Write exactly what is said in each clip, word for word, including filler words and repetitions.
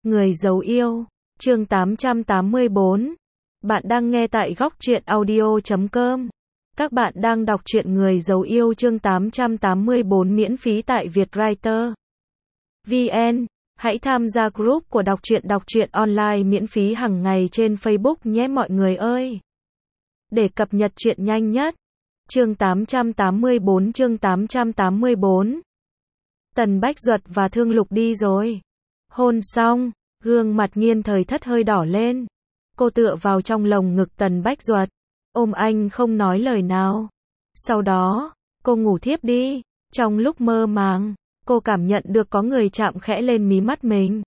Người giấu yêu, chương tám trăm tám mươi bốn. Bạn đang nghe tại góc truyện audio chấm com. Các bạn đang đọc truyện Người giấu yêu chương tám trăm tám mươi bốn miễn phí tại Vietwriter vê en. Hãy tham gia group của đọc truyện đọc truyện online miễn phí hàng ngày trên Facebook nhé mọi người ơi. Để cập nhật truyện nhanh nhất. Chương tám trăm tám mươi bốn chương tám trăm tám mươi bốn. Tần Bách Duật và Thương Lục đi rồi. Hôn xong, gương mặt Nghiên Thời Thất hơi đỏ lên. Cô tựa vào trong lồng ngực Tần Bách Duật, ôm anh không nói lời nào. Sau đó, cô ngủ thiếp đi. Trong lúc mơ màng, cô cảm nhận được có người chạm khẽ lên mí mắt mình.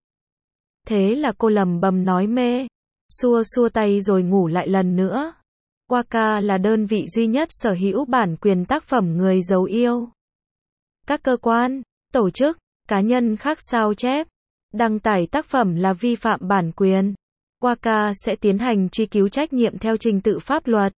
Thế là cô lầm bầm nói mê, xua xua tay rồi ngủ lại lần nữa. Waka là đơn vị duy nhất sở hữu bản quyền tác phẩm Người giấu yêu. Các cơ quan, tổ chức, cá nhân khác sao chép, đăng tải tác phẩm là vi phạm bản quyền. Waka sẽ tiến hành truy cứu trách nhiệm theo trình tự pháp luật.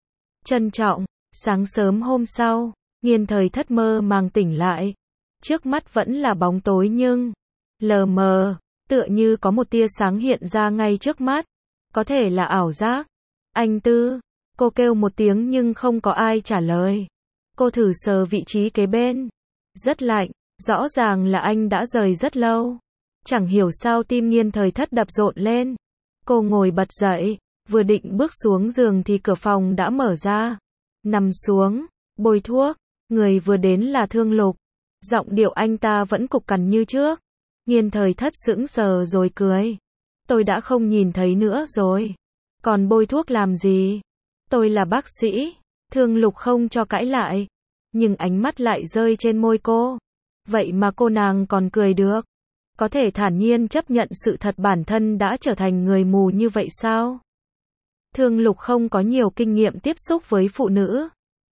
Trân trọng, sáng sớm hôm sau, Nghiên Thời Thất mơ màng tỉnh lại. Trước mắt vẫn là bóng tối nhưng lờ mờ, tựa như có một tia sáng hiện ra ngay trước mắt. Có thể là ảo giác. Anh Tư, cô kêu một tiếng nhưng không có ai trả lời. Cô thử sờ vị trí kế bên. Rất lạnh, rõ ràng là anh đã rời rất lâu. Chẳng hiểu sao tim Nghiên Thời Thất đập rộn lên. Cô ngồi bật dậy, vừa định bước xuống giường thì cửa phòng đã mở ra. Nằm xuống, bôi thuốc, người vừa đến là Thương Lục. Giọng điệu anh ta vẫn cục cằn như trước. Nghiên Thời Thất sững sờ rồi cười. Tôi đã không nhìn thấy nữa rồi. Còn bôi thuốc làm gì? Tôi là bác sĩ. Thương Lục không cho cãi lại. Nhưng ánh mắt lại rơi trên môi cô. Vậy mà cô nàng còn cười được. Có thể thản nhiên chấp nhận sự thật bản thân đã trở thành người mù như vậy sao? Thương Lục không có nhiều kinh nghiệm tiếp xúc với phụ nữ.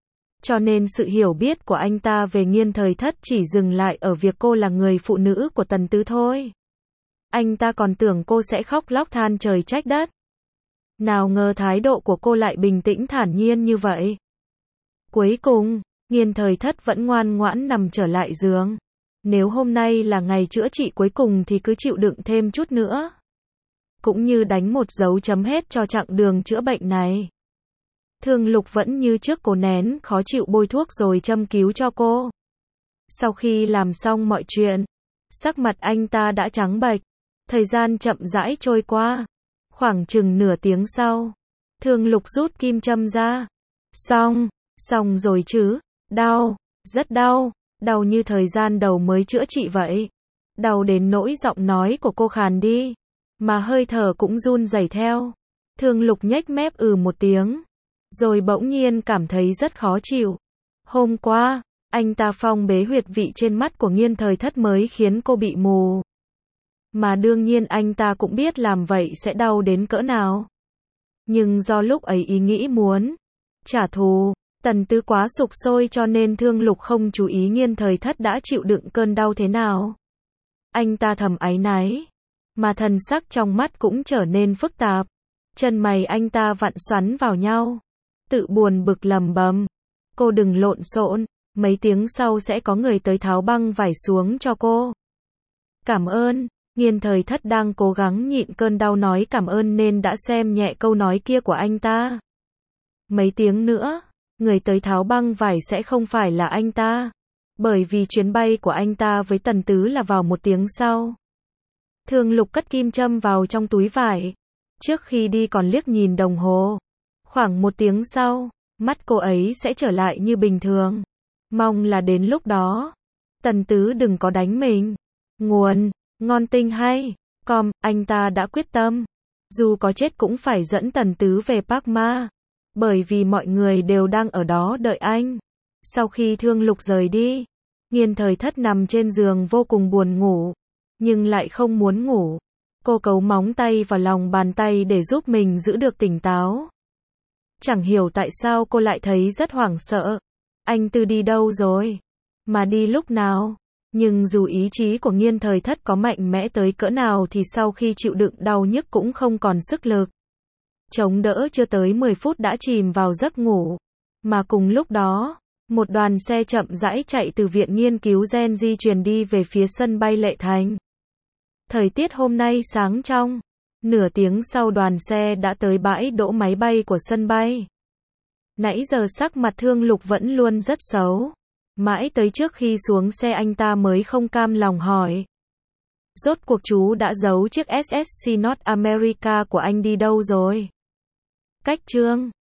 Cho nên sự hiểu biết của anh ta về Nghiên Thời Thất chỉ dừng lại ở việc cô là người phụ nữ của Tần Tứ thôi. Anh ta còn tưởng cô sẽ khóc lóc than trời trách đất. Nào ngờ thái độ của cô lại bình tĩnh thản nhiên như vậy. Cuối cùng, Nghiên Thời Thất vẫn ngoan ngoãn nằm trở lại giường. Nếu hôm nay là ngày chữa trị cuối cùng thì cứ chịu đựng thêm chút nữa. Cũng như đánh một dấu chấm hết cho chặng đường chữa bệnh này. Thương Lục vẫn như trước cố nén khó chịu bôi thuốc rồi châm cứu cho cô. Sau khi làm xong mọi chuyện, sắc mặt anh ta đã trắng bệch. Thời gian chậm rãi trôi qua. Khoảng chừng nửa tiếng sau, Thương Lục rút kim châm ra. Xong, xong rồi chứ, đau, rất đau, đau như thời gian đầu mới chữa trị vậy. Đau đến nỗi giọng nói của cô khàn đi, mà hơi thở cũng run rẩy theo. Thương Lục nhếch mép ừ một tiếng, rồi bỗng nhiên cảm thấy rất khó chịu. Hôm qua, anh ta phong bế huyệt vị trên mắt của Nghiên Thời Thất mới khiến cô bị mù. Mà đương nhiên anh ta cũng biết làm vậy sẽ đau đến cỡ nào. Nhưng do lúc ấy ý nghĩ muốn trả thù Tần Tứ quá sục sôi cho nên Thương Lục không chú ý Nghiên Thời Thất đã chịu đựng cơn đau thế nào. Anh ta thầm áy náy, mà thần sắc trong mắt cũng trở nên phức tạp. Chân mày anh ta vặn xoắn vào nhau, tự buồn bực lầm bầm. Cô đừng lộn xộn, mấy tiếng sau sẽ có người tới tháo băng vải xuống cho cô. Cảm ơn. Nghiên Thời Thất đang cố gắng nhịn cơn đau nói cảm ơn nên đã xem nhẹ câu nói kia của anh ta. Mấy tiếng nữa, người tới tháo băng vải sẽ không phải là anh ta. Bởi vì chuyến bay của anh ta với Tần Tứ là vào một tiếng sau. Thương Lục cất kim châm vào trong túi vải. Trước khi đi còn liếc nhìn đồng hồ. Khoảng một tiếng sau, mắt cô ấy sẽ trở lại như bình thường. Mong là đến lúc đó, Tần Tứ đừng có đánh mình. Nguồn Ngon Tinh hay com, anh ta đã quyết tâm. Dù có chết cũng phải dẫn Tần Tứ về Park Ma. Bởi vì mọi người đều đang ở đó đợi anh. Sau khi Thương Lục rời đi, Nghiên Thời Thất nằm trên giường vô cùng buồn ngủ. Nhưng lại không muốn ngủ. Cô cấu móng tay vào lòng bàn tay để giúp mình giữ được tỉnh táo. Chẳng hiểu tại sao cô lại thấy rất hoảng sợ. Anh Tư đi đâu rồi? Mà đi lúc nào? Nhưng dù ý chí của Nghiên Thời Thất có mạnh mẽ tới cỡ nào thì sau khi chịu đựng đau nhức cũng không còn sức lực. Chống đỡ chưa tới mười phút đã chìm vào giấc ngủ. Mà cùng lúc đó, một đoàn xe chậm rãi chạy từ Viện Nghiên cứu Gen di truyền đi về phía sân bay Lệ Thành. Thời tiết hôm nay sáng trong. Nửa tiếng sau đoàn xe đã tới bãi đỗ máy bay của sân bay. Nãy giờ sắc mặt Thương Lục vẫn luôn rất xấu. Mãi tới trước khi xuống xe anh ta mới không cam lòng hỏi. Rốt cuộc chú đã giấu chiếc ét ét xê North America của anh đi đâu rồi? Cách Trương